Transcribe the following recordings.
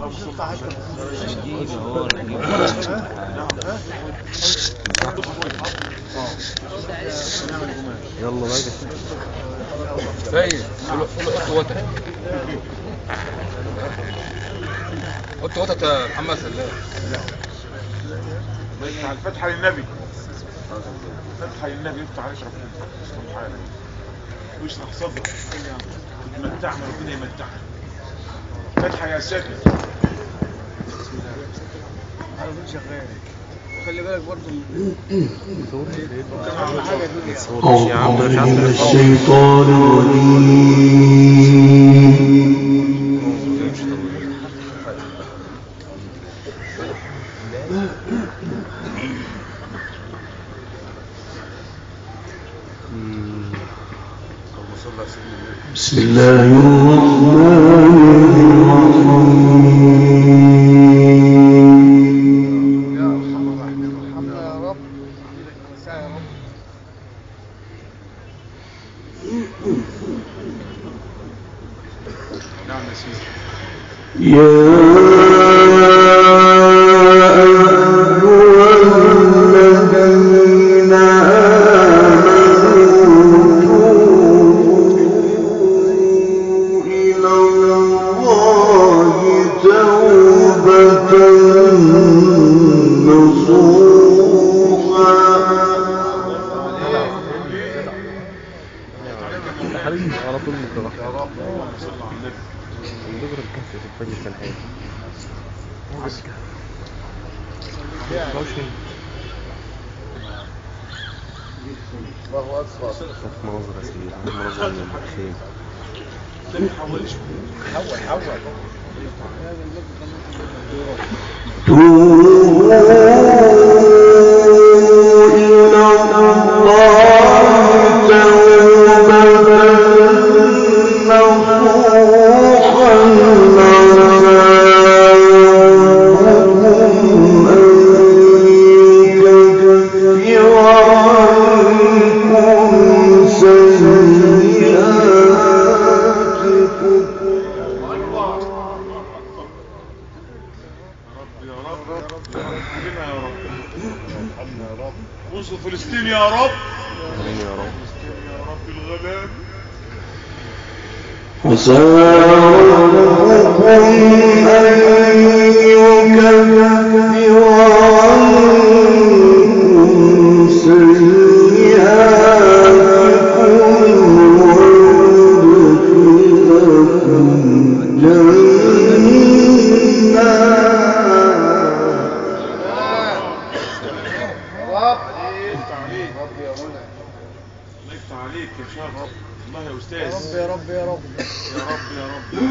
يلا بقى سيد قول وطت يا محمد سلام. على الفتحة للنبي، فتحة للنبي يفتح عليك ربنا سبحانه ويشرح صدرك يمتعنا ربنا يمتعنا. فتحة يا ساكت على طول شغال. خلي بالك برضه من الشيطان الرجيم. بسم الله الرحمن الرحيم. فلسطين يا رب، يا رب يا رب الغلام. عسى ربكم أن يكفر عنكم سيئاتكم ويدخلكم عليك يا شاب رب. الله يا استاذ. يا رب يا رب يا رب يا رب يا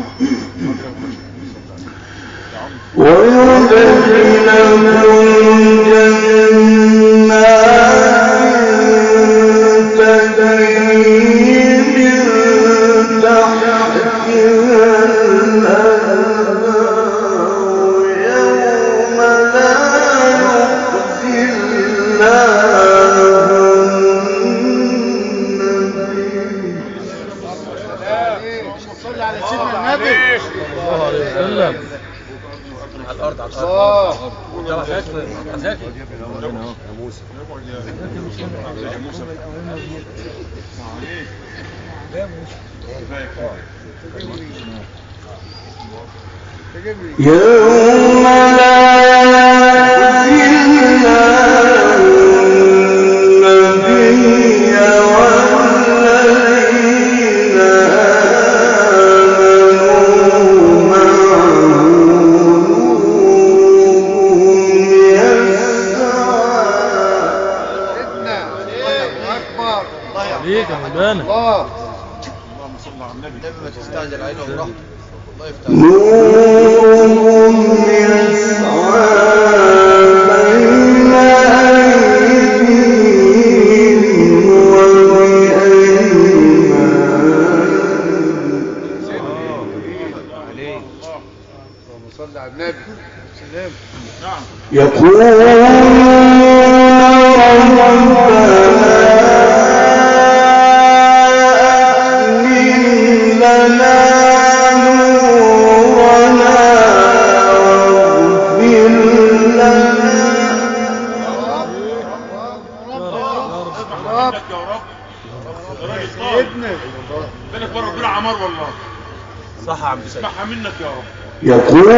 رب. ويدخلكم جنات تجري من تحتها الأنهار يوم لا يخزي صلي على سيدنا النبي صلى الله عليه وسلم. على الارض على الارض. يا زكي يا موسى يا موسى يوم لا يخزي النبي والذين آمنوا معه عليك يا مولانا. اللهم صل على النبي. ما تستعجل علينا براحتك. الله يفتح. نورهم يسعى بين أيديهم وبأيمانهم. صلي على النبي. سلام. نعم. يقولون ربنا عمار والله. صح يا عم سيد. اسمعها منك يا رب. يقول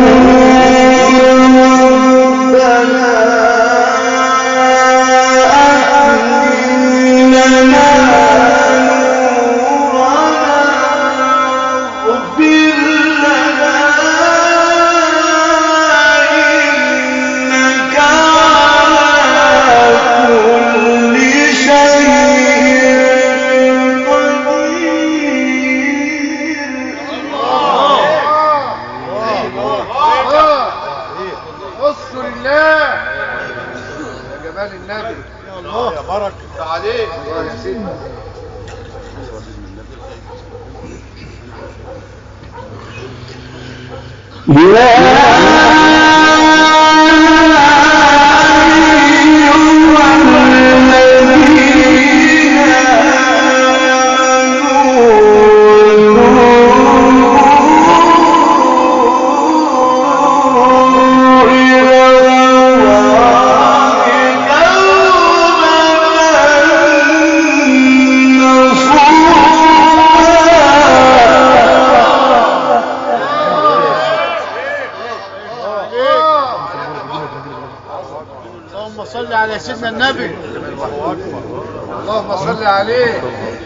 سيدنا النبي اللهم صل عليه.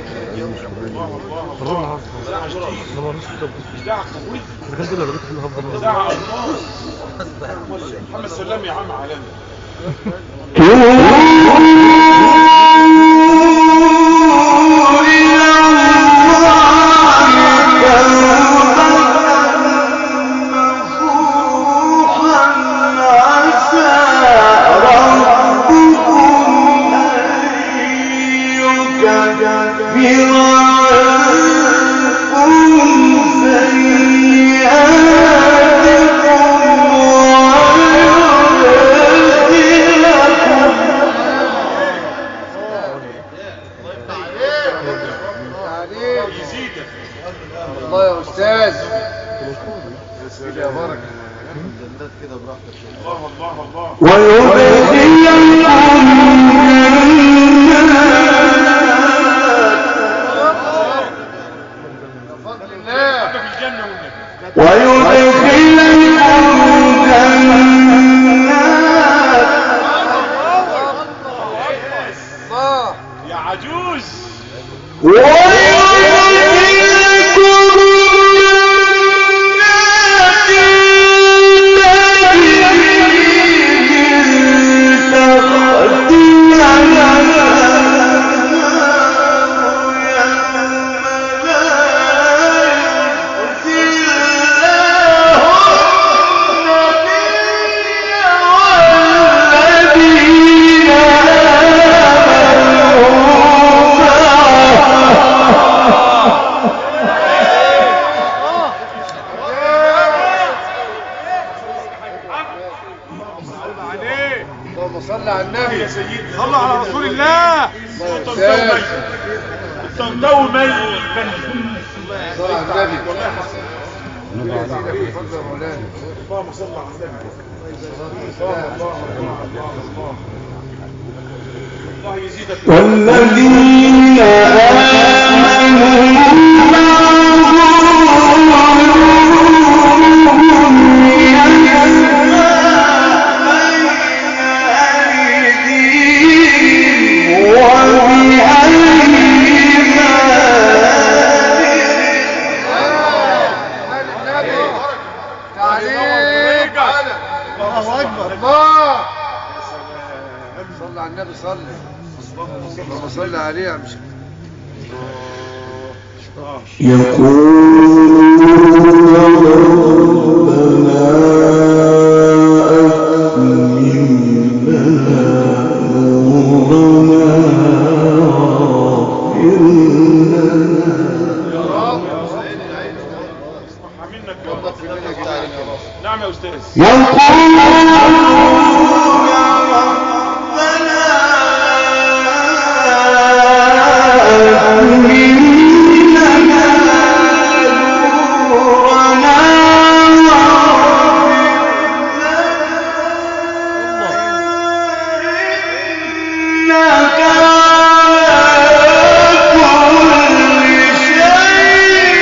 محمد سلام يا عم عالمي. الله يا استاذ يا بركه. الله الله الله. بفضل الله في الجنه والنبي. الله يا عجوز. اللهم صل على النبي يا سيدي. صل على رسول الله. دوما صل على النبي. الله يزيدك بفضل مولانا. اللهم صل على النبي. الله يزيدك. والذين آمنوا الله اكبر. الله صل على النبي. صل اللهم صل عليه يا مش يقولون ربنا أتمم لنا نورنا واغفر لنا. نعم يا استاذ. إنك على كل شيء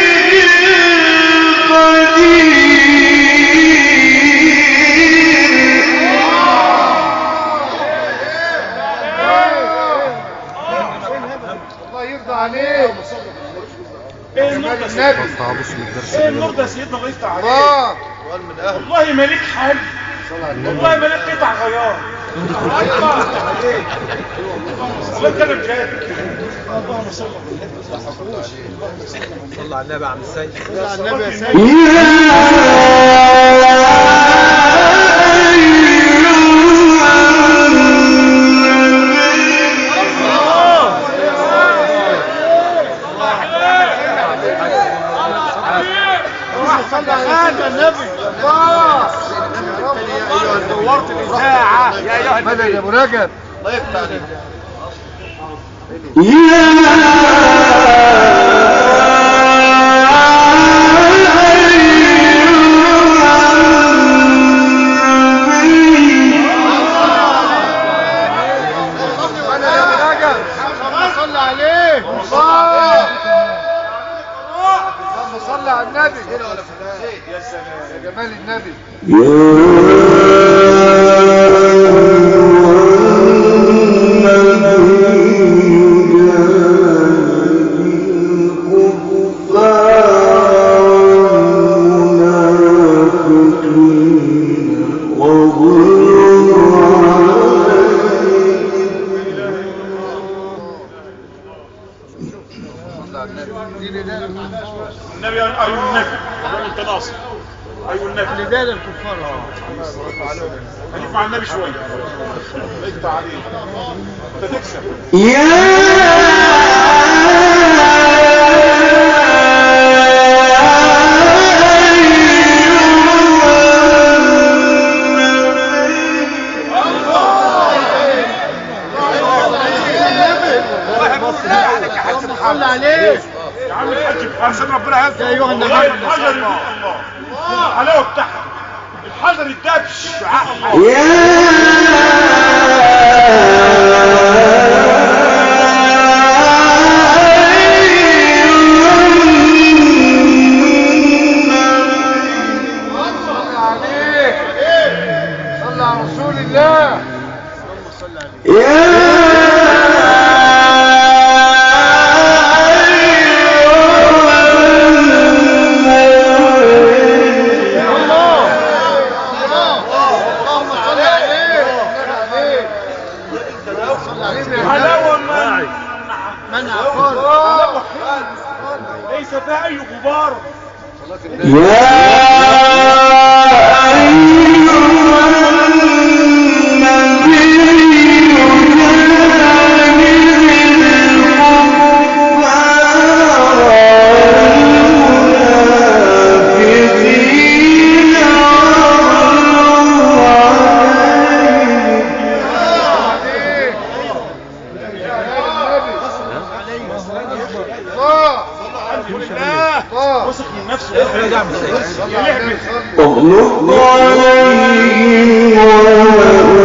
النبي. بص من الدرس ايه اللي النور جنبه. ده سيدنا الله يفتح عليك. الله والله مالك حل، والله مالك قطع غيار. الله يتكلم بجد. اللهم صل صلى على النبي يا عم السيد. صلى على النبي يا سيد. صلى على النبي. الله دورت الاذاعه يا ايها النبي يا ابو رجب. الله يفتح عليك. صلى عليه. اللهم صل على النبي. يا سلام يا جمال النبي. النبي. ايوه النبي. انت ناصر. ايوه النبي. لذلك الكفار. خليك مع النبي شويه. الله يفتح عليك. انت تكسب. صلى عليه يا عم الحاج محمد ربنا يهديك. يا ايها النبي. الحجر الله الحلاوه بتاعها الحجر الدبش. صلى على رسول الله. من عقار ليس فيها اي غبار. وثق من نفسه. اغلق عليهم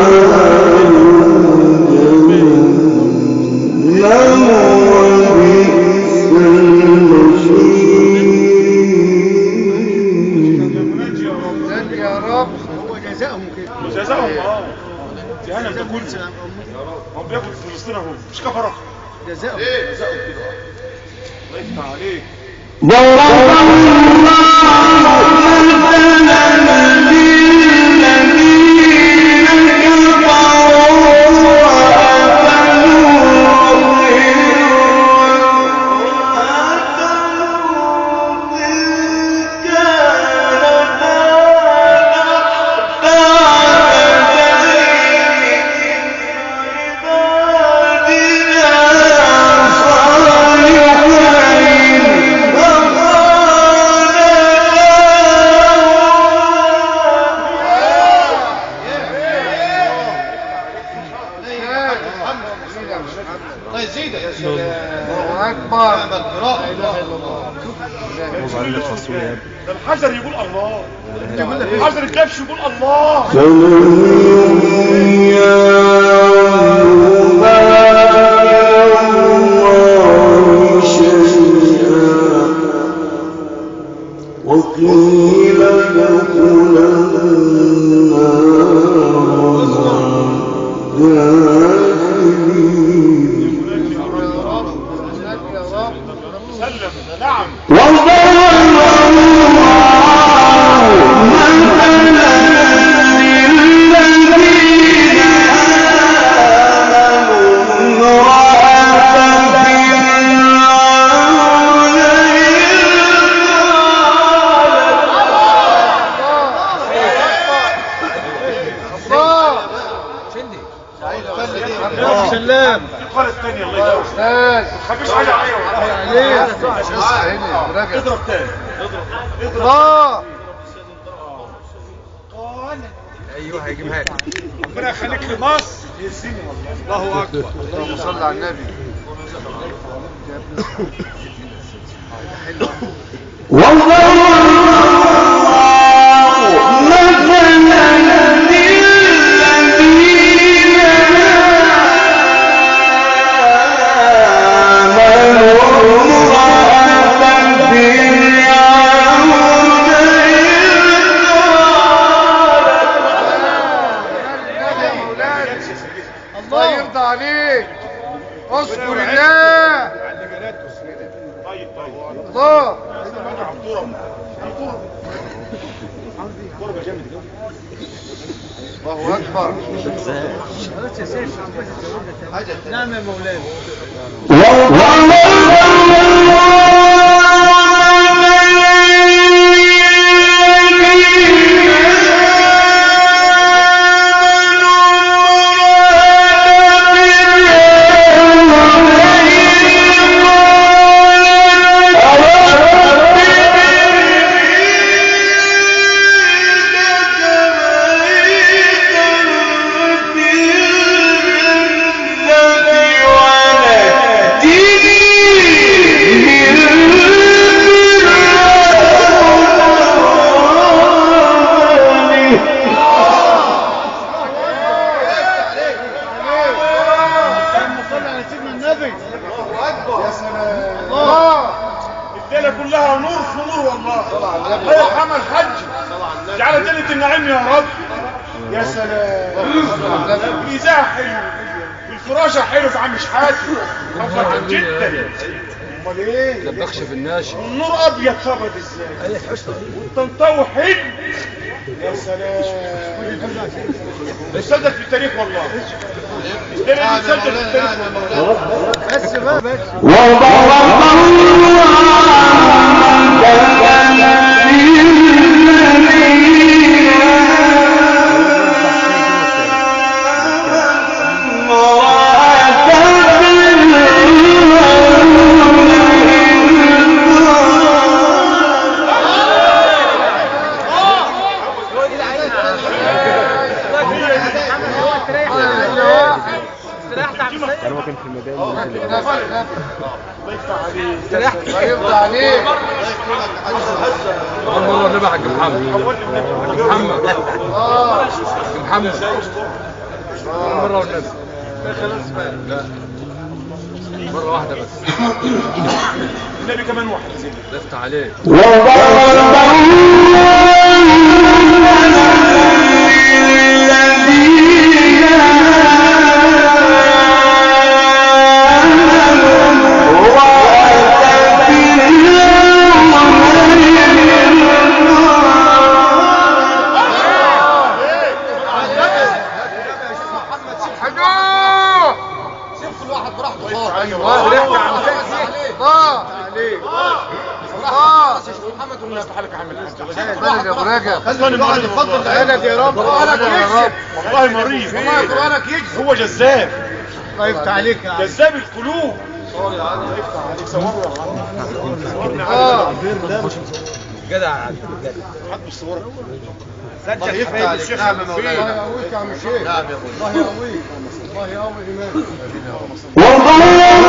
يا رب. هو جزاهم كده. جزاهم جهنم تاكل. هم بياكل في فلسطين اهو مش كفره. جزاهم كده. الله يفتح عليك. الله اكبر. لا اله الا الله. ده الحجر يقول الله. الحجر الكبش يقول الله. وقيل ادخلا سلم. نعم. سلام. القناه الثانيه الله يدور استاذ ما تخبيش حاجه عليا عليه. اضرب تاني اضرب الله. ايوه هيجيبها لك. ربنا يخليك لمصر يهزني والله. الله اكبر. اللهم صل على النبي. الله يرضى عليك. اذكر الله. طيب الله. الله اكبر. نعم يا مولانا. الليله كلها نور في نور والله. الله يرحم الحج جعل ليله النعيم يا رب. يا سلام. الاذاعه حلو الفراشه حلو في عم شحاته فرحان جدا. امال ايه دبخش في الناش. النور ابيض ثبت ازاي والتنطوي حلو. يا سلام. بيسجل في التاريخ والله. الليله دي بيسجل في التاريخ والله. بس بقى بس. انا ما كان في المجال الله يرضى عليك. أول مرة نبع حق محمد. محمد. محمد. أول مرة والنبي. لا. مرة واحدة بس. النبي كمان واحد. لفت عليه. والله مريض. والله قرآنك يجزي. هو جذاب. الله يفتح عليك يا عم. جذاب القلوب. الله يفتح عليك. صوروا يا جدع. حد صورك. الله يفتح عليك. نعم يا مولانا. الله يقويك يا عم الشيخ. نعم يا مولانا. الله يقويك. الله يقوي إيمانك.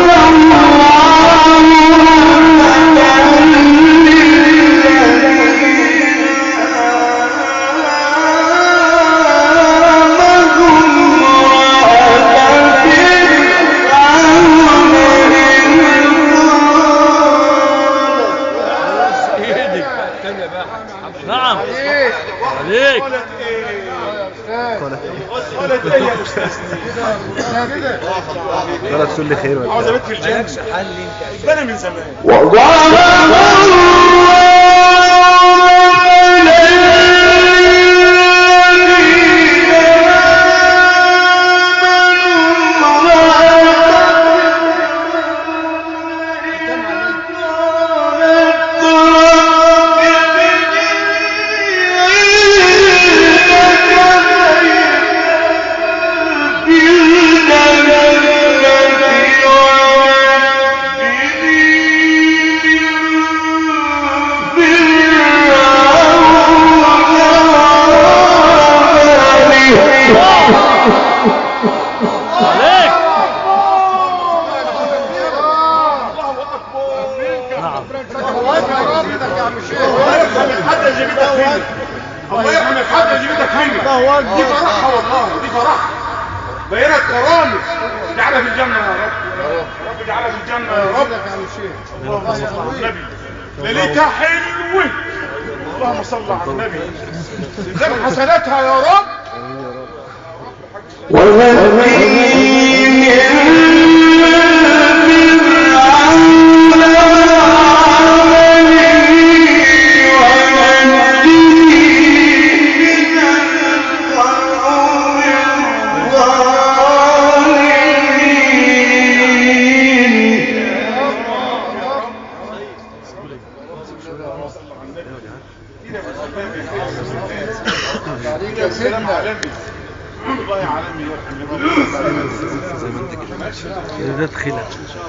نعم. عليك. قالت ايه يا استاذ؟ ولا تقول لي خير ولا عاوز ابيت في الجنه. انا من زمان. Yeah. الله دي اكبر. فرحها والله، دي فرحها. بينت كرامه، اجعلها في الجنه يا رب. يا رب اجعلها في الجنه يا رب. اللهم صل على النبي. ليلتها حلوه. اللهم صل على النبي. زين حسناتها يا رب. الله يا عالمي ده تخيلة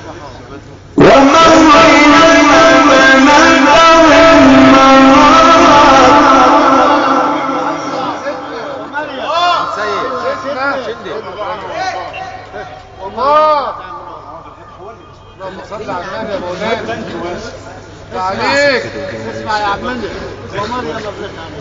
الله. اللهم صل على النبي يا مولانا. عليك. اسمع يا عمنا. ومر يلا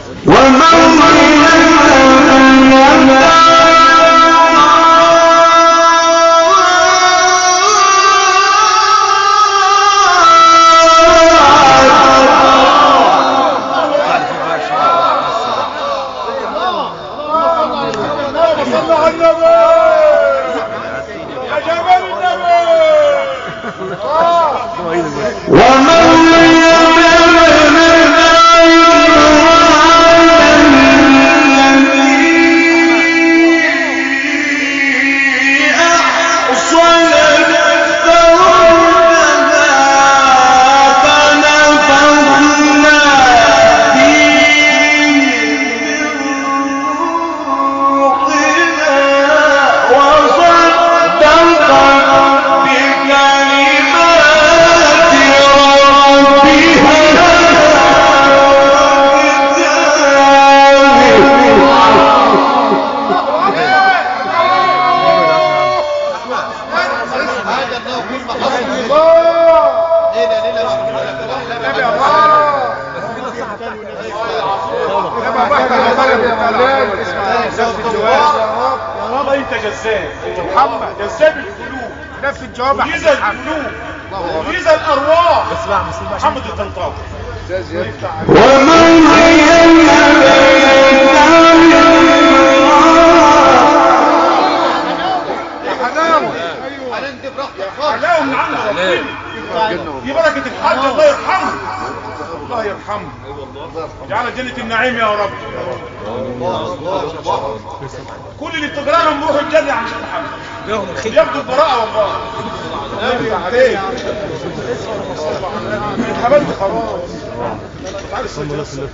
محمد جذاب القلوب، نفس الجواب ميزة القلوب وميزة الأرواح. محمد الطنطاوي. حلاوة من عند ربنا. دي بركة الحاج. الله يرحمه. الله يرحمه. اجعلها جنة النعيم يا رب. كل اللي بتجراهم بيروحوا الجنة يا عم محمد. ياخدوا البراءة والله. نبي عليك. اتحبلت خلاص. تعالى السجن.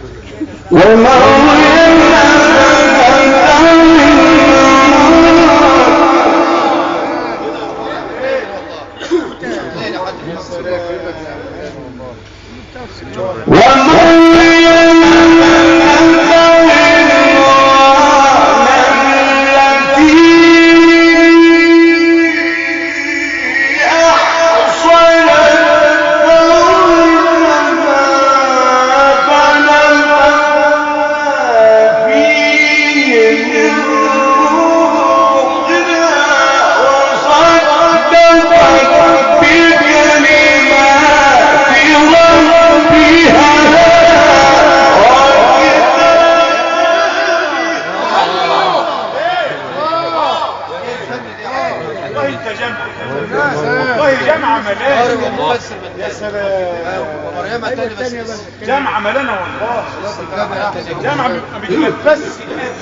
جامعة ملانة والله. جامعة بتنفس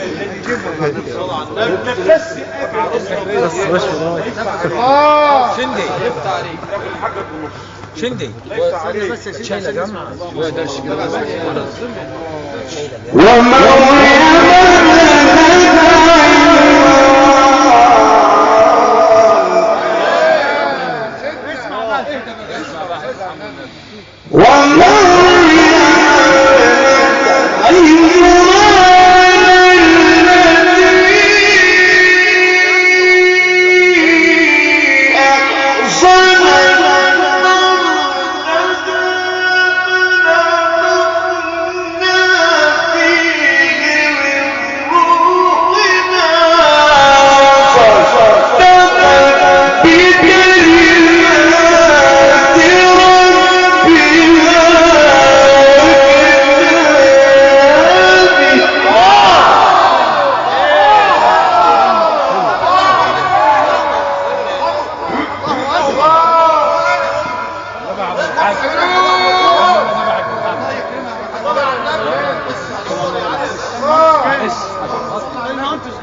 شندي شندي شايله جامعة ومن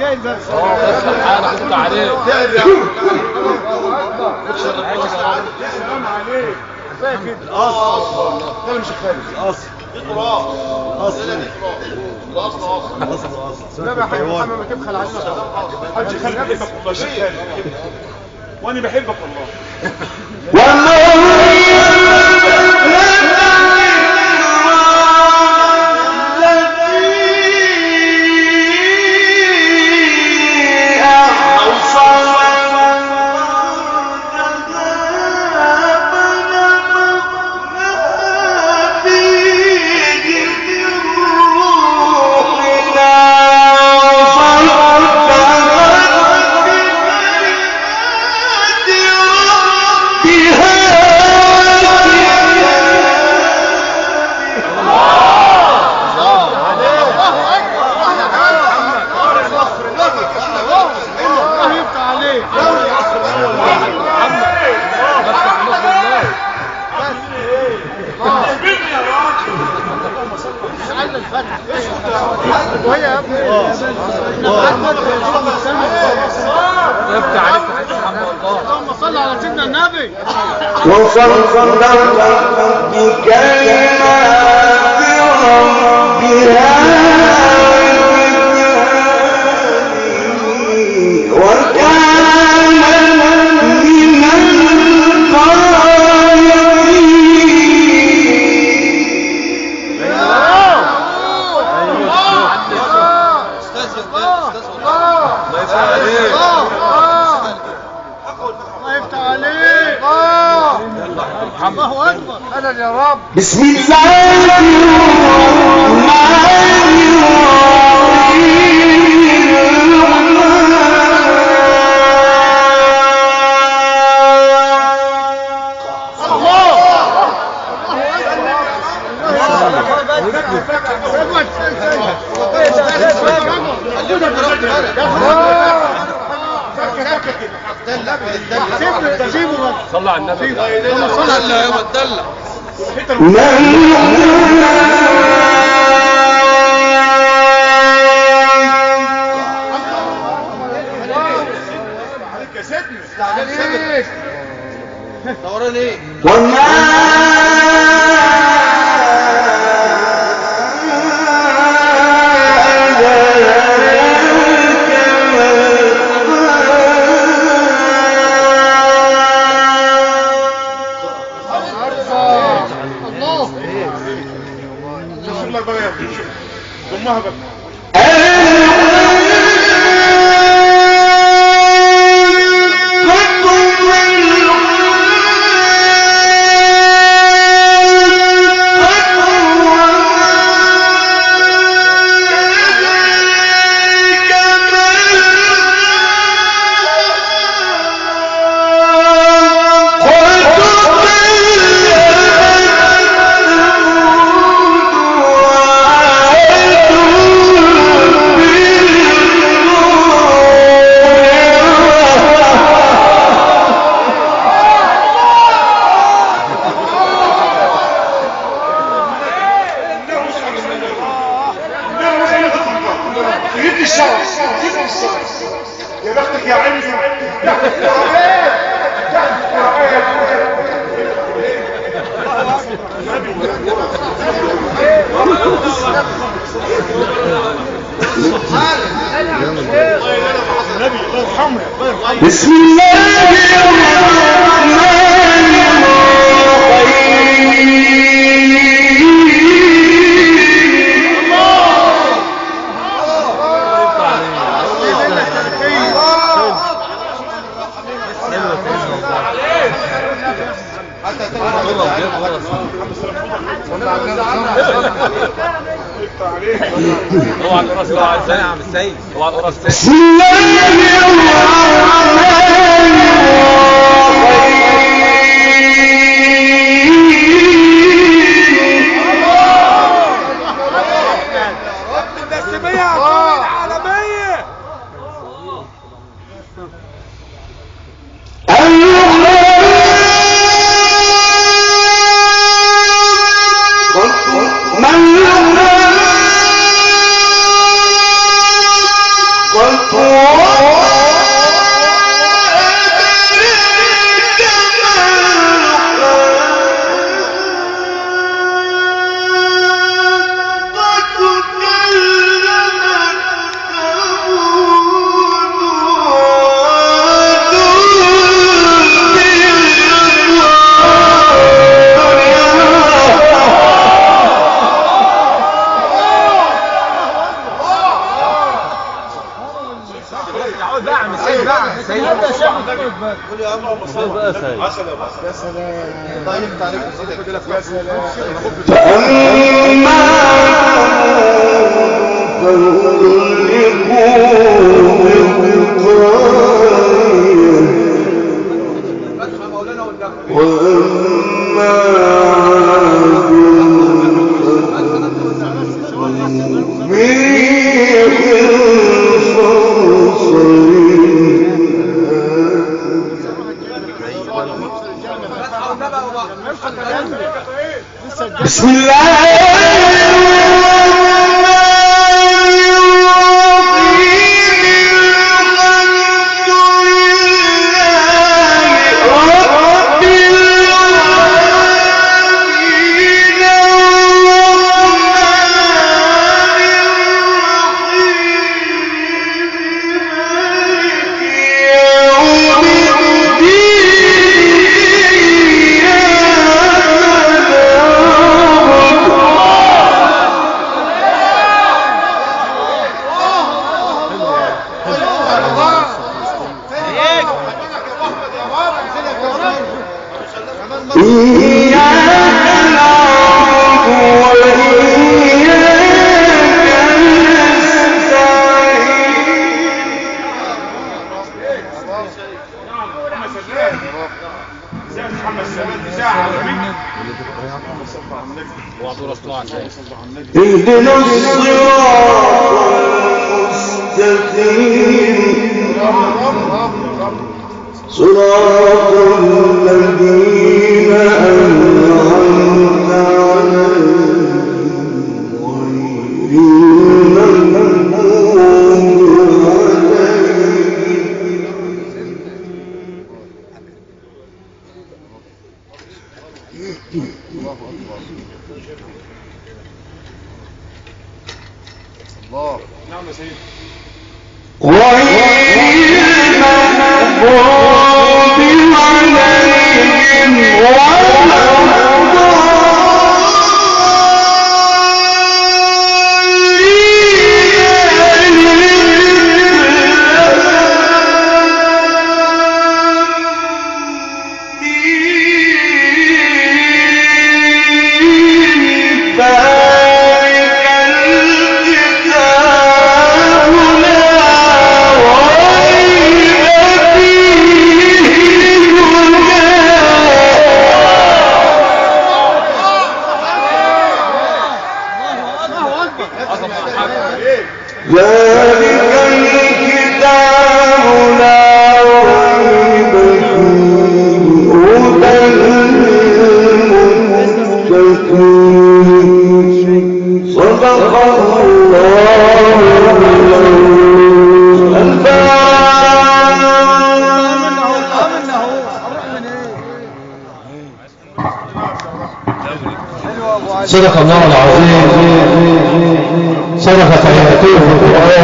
شايل بس انا كنت عليه سلام عليك فاكر الاصل ده مش خالد الاصل لا يا حبيبي محمد ما تبخل علينا حاج خالد بحبك والله شيخ خالد وانا بحبك والله وهي يا ابني افتح عليك محمد الله اللهم صل على سيدنا النبي وصدق بكلمات ربها وكان من الله اكبر انا يا رب بسم الله الرحمن صلى على النبي صلى على يوم الدلة عليك يا سيدنا عليك دوران ايه ضمها بقى يا بختك يا عيني بسم الله الرحمن اوعى القراص يا عم السيد اوعى القراص بسم الله بسم الله اهدنا الصراط المستقيم صراط الذين أنعمت عليهم غير المغضوب صدق الله العظيم صدق كلمته في القرآن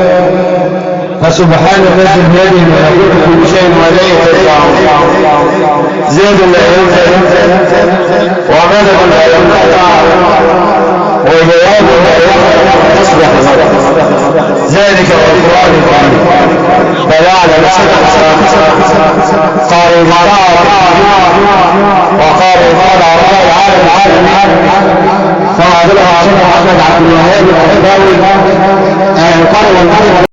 فسبحان الذي بيده ملكوت كل شيء وإليه ترجعون زاد لا ينزل ومدد لا ينقطع وجواب لا يصبح ذلك هو القرآن الكريم فيعلم قال المطاع وقال الله العالم فعلها عشان محمد عبد الوهاب الأخباري قال والمعلم